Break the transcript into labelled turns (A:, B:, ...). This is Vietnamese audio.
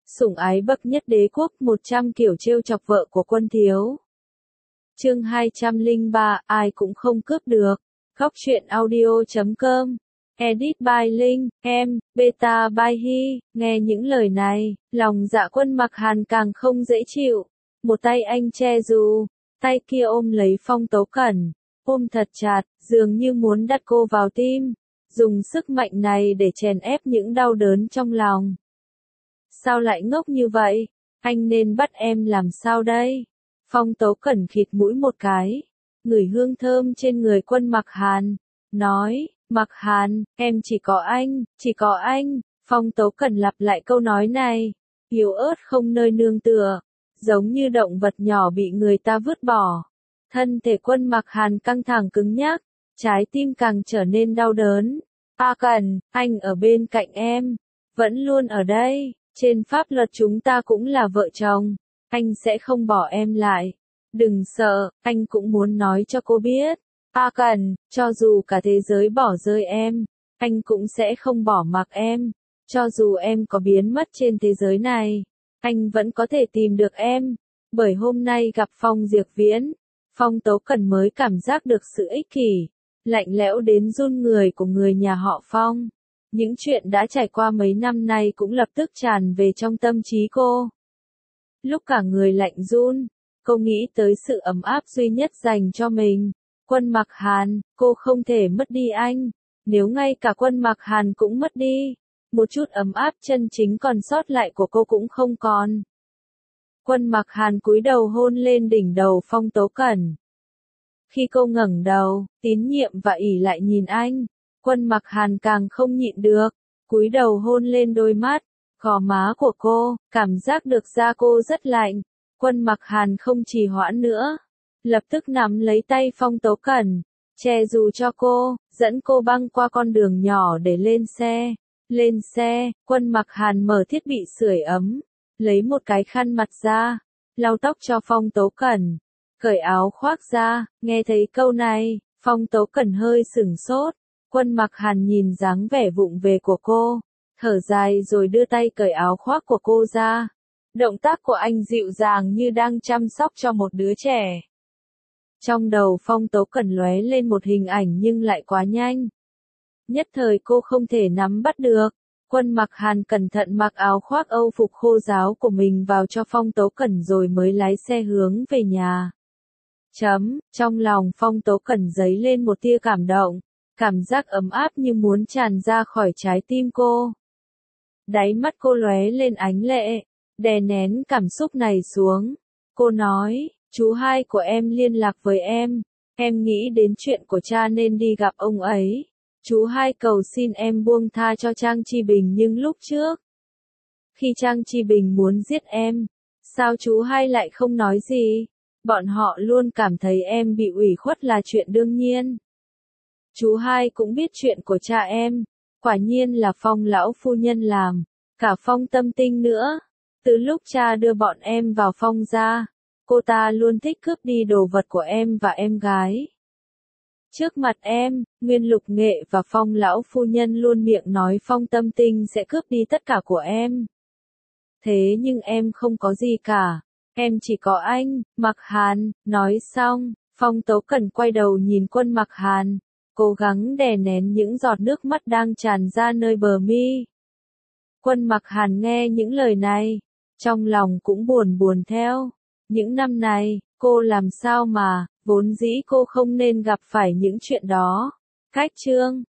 A: Sủng ái bậc nhất đế quốc, 100 kiểu trêu chọc vợ của Quân Thiếu. Chương 203, ai cũng không cướp được. Góc truyện audio.com. Edit by Linh, em, beta by He. Nghe những lời này, lòng Dạ Quân Mặc Hàn càng không dễ chịu. Một tay anh che dù, tay kia ôm lấy Phong Tố Cẩn, ôm thật chặt, dường như muốn đặt cô vào tim, dùng sức mạnh này để chèn ép những đau đớn trong lòng. Sao lại ngốc như vậy? Anh nên bắt em làm sao đây? Phong Tố Cẩn khịt mũi một cái, ngửi hương thơm trên người Quân Mặc Hàn, nói, Mặc Hàn, em chỉ có anh, chỉ có anh. Phong Tố Cẩn lặp lại câu nói này, yếu ớt không nơi nương tựa, giống như động vật nhỏ bị người ta vứt bỏ. Thân thể Quân Mặc Hàn căng thẳng cứng nhắc, trái tim càng trở nên đau đớn. A Cẩn, anh ở bên cạnh em, vẫn luôn ở đây, trên pháp luật chúng ta cũng là vợ chồng, anh sẽ không bỏ em lại. Đừng sợ, anh cũng muốn nói cho cô biết. A Cẩn, cho dù cả thế giới bỏ rơi em, anh cũng sẽ không bỏ mặc em. Cho dù em có biến mất trên thế giới này, anh vẫn có thể tìm được em. Bởi hôm nay gặp Phong Diệp Viễn, Phong Tố Cẩn mới cảm giác được sự ích kỷ, lạnh lẽo đến run người của người nhà họ Phong. Những chuyện đã trải qua mấy năm nay cũng lập tức tràn về trong tâm trí cô. Lúc cả người lạnh run, cô nghĩ tới sự ấm áp duy nhất dành cho mình. Quân Mặc Hàn, cô không thể mất đi anh. Nếu ngay cả Quân Mặc Hàn cũng mất đi, một chút ấm áp chân chính còn sót lại của cô cũng không còn. Quân Mặc Hàn cúi đầu hôn lên đỉnh đầu Phong Tố Cẩn. Khi cô ngẩng đầu, tín nhiệm và ỷ lại nhìn anh, Quân Mặc Hàn càng không nhịn được, cúi đầu hôn lên đôi mắt, gò má của cô, cảm giác được da cô rất lạnh. Quân Mặc Hàn không trì hoãn nữa, lập tức nắm lấy tay Phong Tố Cẩn, che dù cho cô, dẫn cô băng qua con đường nhỏ để lên xe. Lên xe, Quân Mặc Hàn mở thiết bị sưởi ấm, lấy một cái khăn mặt ra, lau tóc cho Phong Tố Cẩn, cởi áo khoác ra. Nghe thấy câu này, Phong Tố Cẩn hơi sửng sốt. Quân Mặc Hàn nhìn dáng vẻ vụng về của cô, thở dài rồi đưa tay cởi áo khoác của cô ra. Động tác của anh dịu dàng như đang chăm sóc cho một đứa trẻ. Trong đầu Phong Tố Cẩn lóe lên một hình ảnh nhưng lại quá nhanh. Nhất thời cô không thể nắm bắt được. Quân Mặc Hàn cẩn thận mặc áo khoác Âu phục khô ráo của mình vào cho Phong Tố Cẩn rồi mới lái xe hướng về nhà. Trong lòng Phong Tố Cẩn dấy lên một tia cảm động, cảm giác ấm áp như muốn tràn ra khỏi trái tim cô. Đáy mắt cô lóe lên ánh lệ, đè nén cảm xúc này xuống. Cô nói, chú hai của em liên lạc với em nghĩ đến chuyện của cha nên đi gặp ông ấy. Chú hai cầu xin em buông tha cho Trang Chi Bình nhưng lúc trước, khi Trang Chi Bình muốn giết em, sao chú hai lại không nói gì? Bọn họ luôn cảm thấy em bị ủy khuất là chuyện đương nhiên. Chú hai cũng biết chuyện của cha em, quả nhiên là Phong lão phu nhân làm, cả Phong Tâm Tinh nữa. Từ lúc cha đưa bọn em vào Phong gia, cô ta luôn thích cướp đi đồ vật của em và em gái. Trước mặt em, Nguyên Lục Nghệ và Phong lão phu nhân luôn miệng nói Phong Tâm Tinh sẽ cướp đi tất cả của em. Thế nhưng em không có gì cả, em chỉ có anh, Mặc Hàn. Nói xong, Phong Tố Cẩn quay đầu nhìn Quân Mặc Hàn, cố gắng đè nén những giọt nước mắt đang tràn ra nơi bờ mi. Quân Mặc Hàn nghe những lời này, trong lòng cũng buồn buồn theo. Những năm này, cô làm sao mà, vốn dĩ cô không nên gặp phải những chuyện đó. Cách chương